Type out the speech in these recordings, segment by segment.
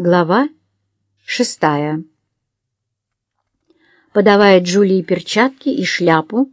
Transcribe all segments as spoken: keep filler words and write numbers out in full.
Глава шестая. Подавая Джулии перчатки и шляпу,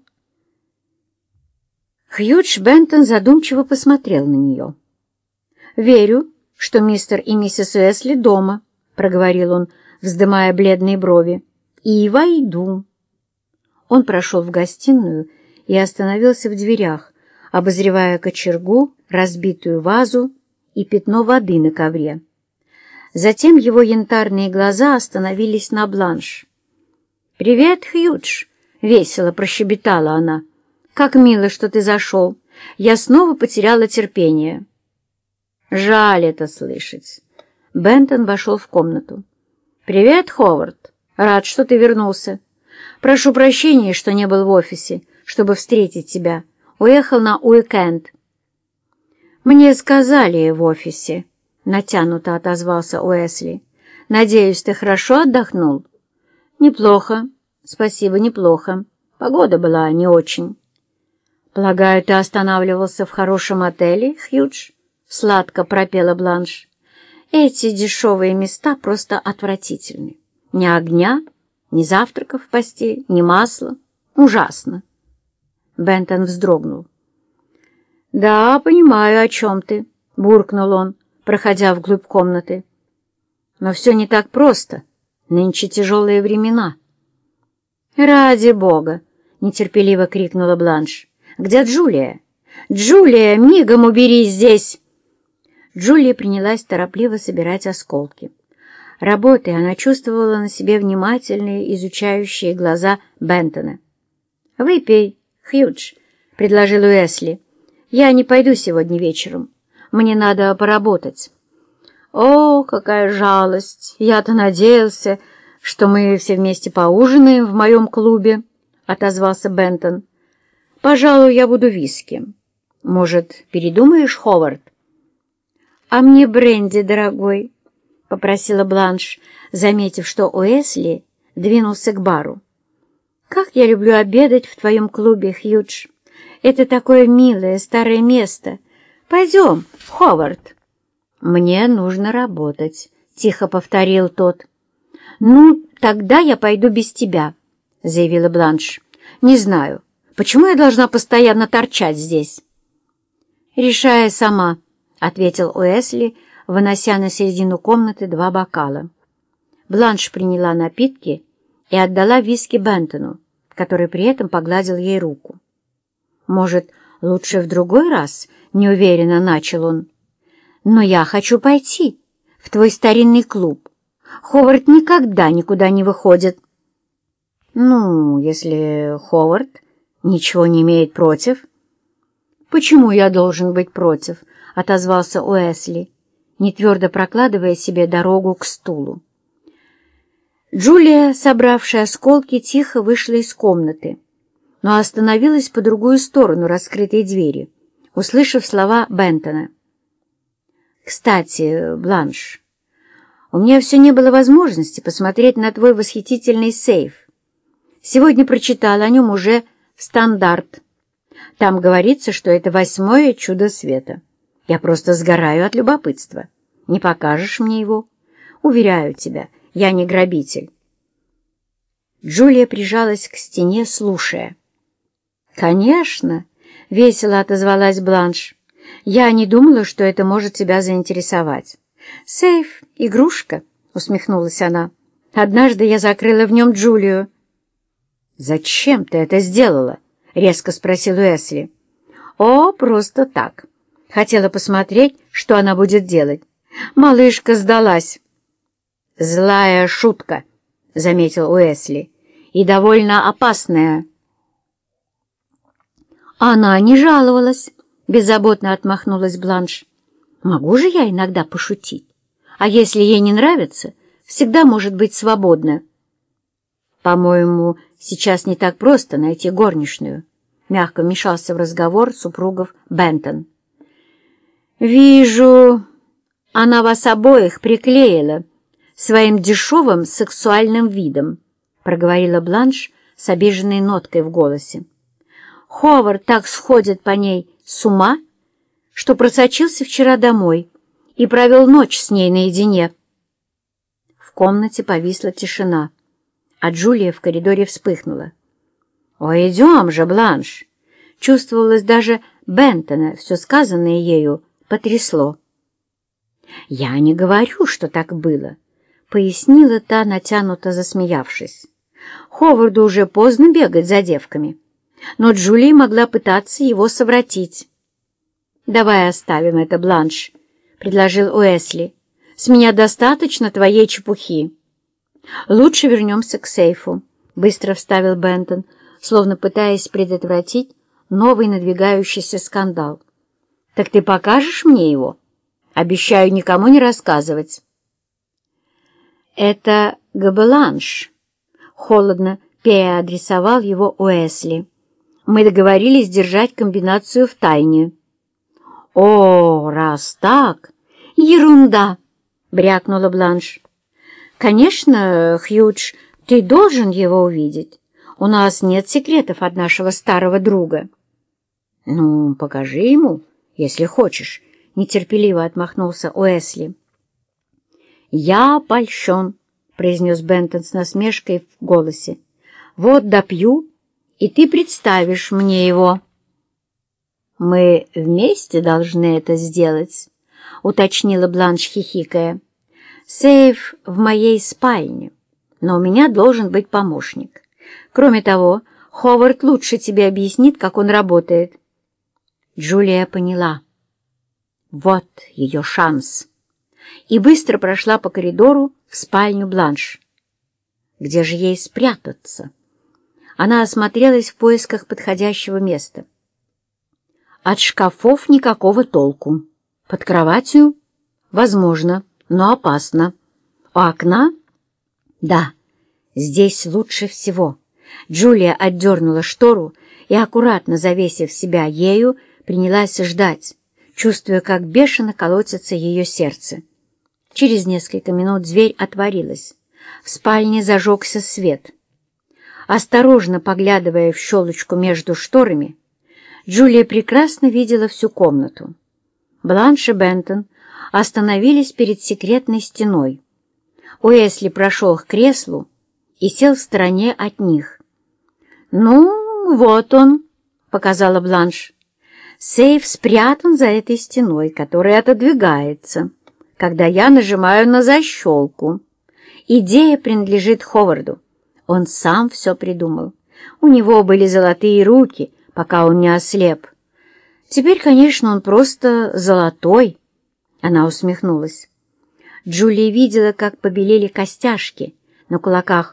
Хьюдж Бентон задумчиво посмотрел на нее. «Верю, что мистер и миссис Уэсли дома», — проговорил он, вздымая бледные брови, — «и войду». Он прошел в гостиную и остановился в дверях, обозревая кочергу, разбитую вазу и пятно воды на ковре. Затем его янтарные глаза остановились на Бланш. «Привет, Хьюдж!» — весело прощебетала она. «Как мило, что ты зашел. Я снова потеряла терпение». «Жаль это слышать». Бентон вошел в комнату. «Привет, Ховард. Рад, что ты вернулся. Прошу прощения, что не был в офисе, чтобы встретить тебя. Уехал на уикенд». «Мне сказали в офисе», — натянуто отозвался Уэсли. «Надеюсь, ты хорошо отдохнул?» «Неплохо. Спасибо, неплохо. Погода была не очень». «Полагаю, ты останавливался в хорошем отеле, Хьюдж?» — сладко пропела Бланш. «Эти дешевые места просто отвратительны. Ни огня, ни завтрака в постель, ни масла. Ужасно». Бентон вздрогнул. «Да, понимаю, о чем ты», — буркнул он, проходя вглубь комнаты. «Но все не так просто. Нынче тяжелые времена». «Ради бога!» — нетерпеливо крикнула Бланш. «Где Джулия? Джулия, мигом уберись здесь!» Джулия принялась торопливо собирать осколки. Работая, она чувствовала на себе внимательные, изучающие глаза Бентона. «Выпей, Хьюдж», — предложил Уэсли. «Я не пойду сегодня вечером. Мне надо поработать». «О, какая жалость! Я-то надеялся, что мы все вместе поужинаем в моем клубе», — отозвался Бентон. «Пожалуй, я буду виски. Может, передумаешь, Ховард?» «А мне бренди, дорогой», — попросила Бланш, заметив, что Уэсли двинулся к бару. «Как я люблю обедать в твоем клубе, Хьюдж. Это такое милое старое место. Пойдем, Ховард». «Мне нужно работать», — тихо повторил тот. «Ну, тогда я пойду без тебя», — заявила Бланш. «Не знаю, почему я должна постоянно торчать здесь?» «Решая сама», — ответил Уэсли, вынося на середину комнаты два бокала. Бланш приняла напитки и отдала виски Бентону, который при этом погладил ей руку. «Может, лучше в другой раз?» — неуверенно начал он. «Но я хочу пойти в твой старинный клуб. Ховард никогда никуда не выходит». «Ну, если Ховард ничего не имеет против». «Почему я должен быть против?» — отозвался Уэсли, нетвердо прокладывая себе дорогу к стулу. Джулия, собравшая осколки, тихо вышла из комнаты, но остановилась по другую сторону раскрытой двери, услышав слова Бентона. «Кстати, Бланш, у меня все не было возможности посмотреть на твой восхитительный сейф. Сегодня прочитала о нем уже в «Стандарт». Там говорится, что это восьмое чудо света. Я просто сгораю от любопытства. Не покажешь мне его? Уверяю тебя, я не грабитель». Джулия прижалась к стене, слушая. «Конечно», — весело отозвалась Бланш. «Я не думала, что это может тебя заинтересовать». «Сейф — игрушка», — усмехнулась она. «Однажды я закрыла в нем Джулию». «Зачем ты это сделала?» — резко спросил Уэсли. «О, просто так. Хотела посмотреть, что она будет делать. Малышка сдалась». «Злая шутка», — заметил Уэсли, — «и довольно опасная». «Она не жаловалась», — беззаботно отмахнулась Бланш. «Могу же я иногда пошутить? А если ей не нравится, всегда может быть свободна». «По-моему, сейчас не так просто найти горничную», — мягко вмешался в разговор супругов Бентон. «Вижу, она вас обоих приклеила своим дешевым сексуальным видом», — проговорила Бланш с обиженной ноткой в голосе. «Ховард так сходит по ней с ума, что просочился вчера домой и провел ночь с ней наедине». комнате повисла тишина, а Джулия в коридоре вспыхнула. «Ой, идем же, Бланш!» Чувствовалось, даже Бентона все сказанное ею потрясло. «Я не говорю, что так было», — пояснила та, натянуто засмеявшись. «Ховарду уже поздно бегать за девками, но Джулия могла пытаться его совратить». «Давай оставим это, Бланш», — предложил Уэсли. «С меня достаточно твоей чепухи». «Лучше вернемся к сейфу», — быстро вставил Бентон, словно пытаясь предотвратить новый надвигающийся скандал. «Так ты покажешь мне его? Обещаю никому не рассказывать». «Это Гобеланш», — холодно переадресовал его Уэсли. «Мы договорились держать комбинацию в тайне». «О, раз так, ерунда!» — брякнула Бланш. «Конечно, Хьюдж, ты должен его увидеть. У нас нет секретов от нашего старого друга». «Ну, покажи ему, если хочешь», — нетерпеливо отмахнулся Уэсли. «Я польщен», — произнес Бентон с насмешкой в голосе. «Вот допью, и ты представишь мне его». «Мы вместе должны это сделать», — уточнила Бланш, хихикая. «Сейф в моей спальне, но у меня должен быть помощник. Кроме того, Ховард лучше тебе объяснит, как он работает». Джулия поняла. Вот ее шанс. И быстро прошла по коридору в спальню Бланш. Где же ей спрятаться? Она осмотрелась в поисках подходящего места. От шкафов никакого толку. Под кроватью? Возможно, но опасно. У окна? Да, здесь лучше всего. Джулия отдернула штору и, аккуратно завесив себя ею, принялась ждать, чувствуя, как бешено колотится ее сердце. Через несколько минут дверь отворилась. В спальне зажегся свет. Осторожно поглядывая в щелочку между шторами, Джулия прекрасно видела всю комнату. Бланш и Бентон остановились перед секретной стеной. Уэсли прошел к креслу и сел в стороне от них. «Ну, вот он», — показала Бланш. «Сейф спрятан за этой стеной, которая отодвигается, когда я нажимаю на защелку. Идея принадлежит Ховарду. Он сам все придумал. У него были золотые руки, пока он не ослеп. Теперь, конечно, он просто золотой». Она усмехнулась. Джулия видела, как побелели костяшки на кулаках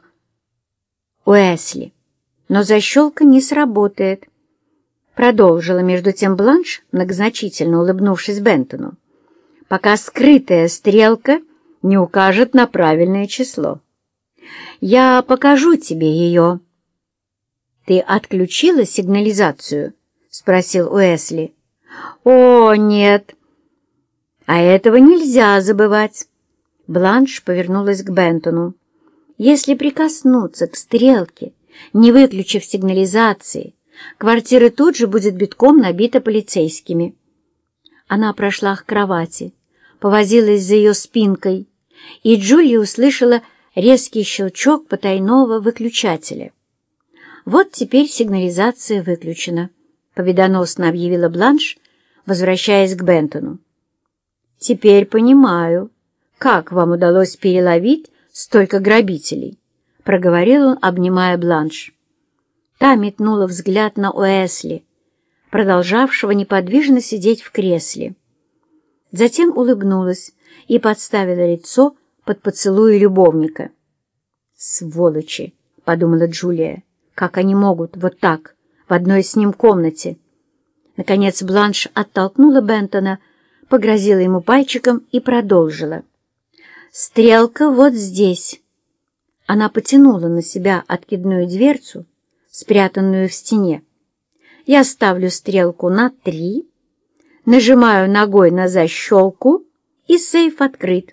Уэсли, но защелка не сработает. Продолжила между тем Бланш, многозначительно улыбнувшись Бентону, пока скрытая стрелка не укажет на правильное число. «Я покажу тебе ее». «Ты отключила сигнализацию?» — спросил Уэсли. «О, нет». «А этого нельзя забывать». Бланш повернулась к Бентону. «Если прикоснуться к стрелке, не выключив сигнализации, квартира тут же будет битком набита полицейскими». Она прошла к кровати, повозилась за ее спинкой, и Джулия услышала резкий щелчок потайного выключателя. «Вот теперь сигнализация выключена», — победоносно объявила Бланш, возвращаясь к Бентону. «Теперь понимаю, как вам удалось переловить столько грабителей», — проговорил он, обнимая Бланш. Та метнула взгляд на Уэсли, продолжавшего неподвижно сидеть в кресле. Затем улыбнулась и подставила лицо под поцелуи любовника. «Сволочи!» — подумала Джулия. «Как они могут вот так, в одной с ним комнате?» Наконец Бланш оттолкнула Бентона, погрозила ему пальчиком и продолжила. «Стрелка вот здесь». Она потянула на себя откидную дверцу, спрятанную в стене. «Я ставлю стрелку на три, нажимаю ногой на защелку, и сейф открыт».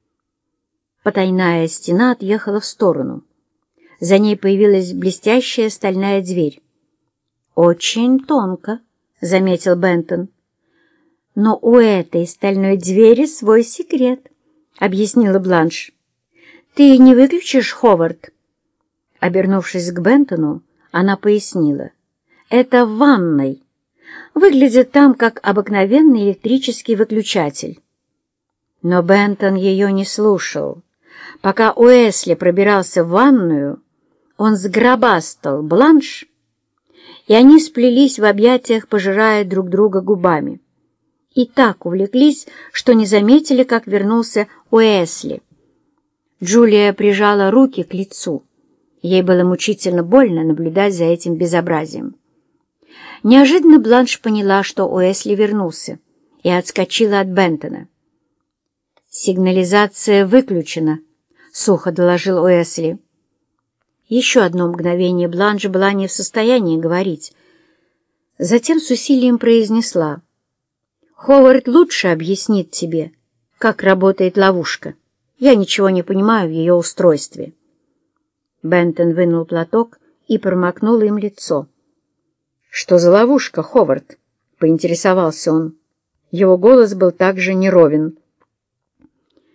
Потайная стена отъехала в сторону. За ней появилась блестящая стальная дверь. «Очень тонко», — заметил Бентон. «Но у этой стальной двери свой секрет», — объяснила Бланш. «Ты не выключишь, Ховард?» Обернувшись к Бентону, она пояснила. «Это в ванной. Выглядит там, как обыкновенный электрический выключатель». Но Бентон ее не слушал. Пока Уэсли пробирался в ванную, он сгробастал Бланш, и они сплелись в объятиях, пожирая друг друга губами. И так увлеклись, что не заметили, как вернулся Уэсли. Джулия прижала руки к лицу. Ей было мучительно больно наблюдать за этим безобразием. Неожиданно Бланш поняла, что Уэсли вернулся, и отскочила от Бентона. «Сигнализация выключена», — сухо доложил Уэсли. Еще одно мгновение Бланш была не в состоянии говорить. Затем с усилием произнесла: «Ховард лучше объяснит тебе, как работает ловушка. Я ничего не понимаю в ее устройстве». Бентон вынул платок и промокнул им лицо. «Что за ловушка, Ховард?» — поинтересовался он. Его голос был также неровен.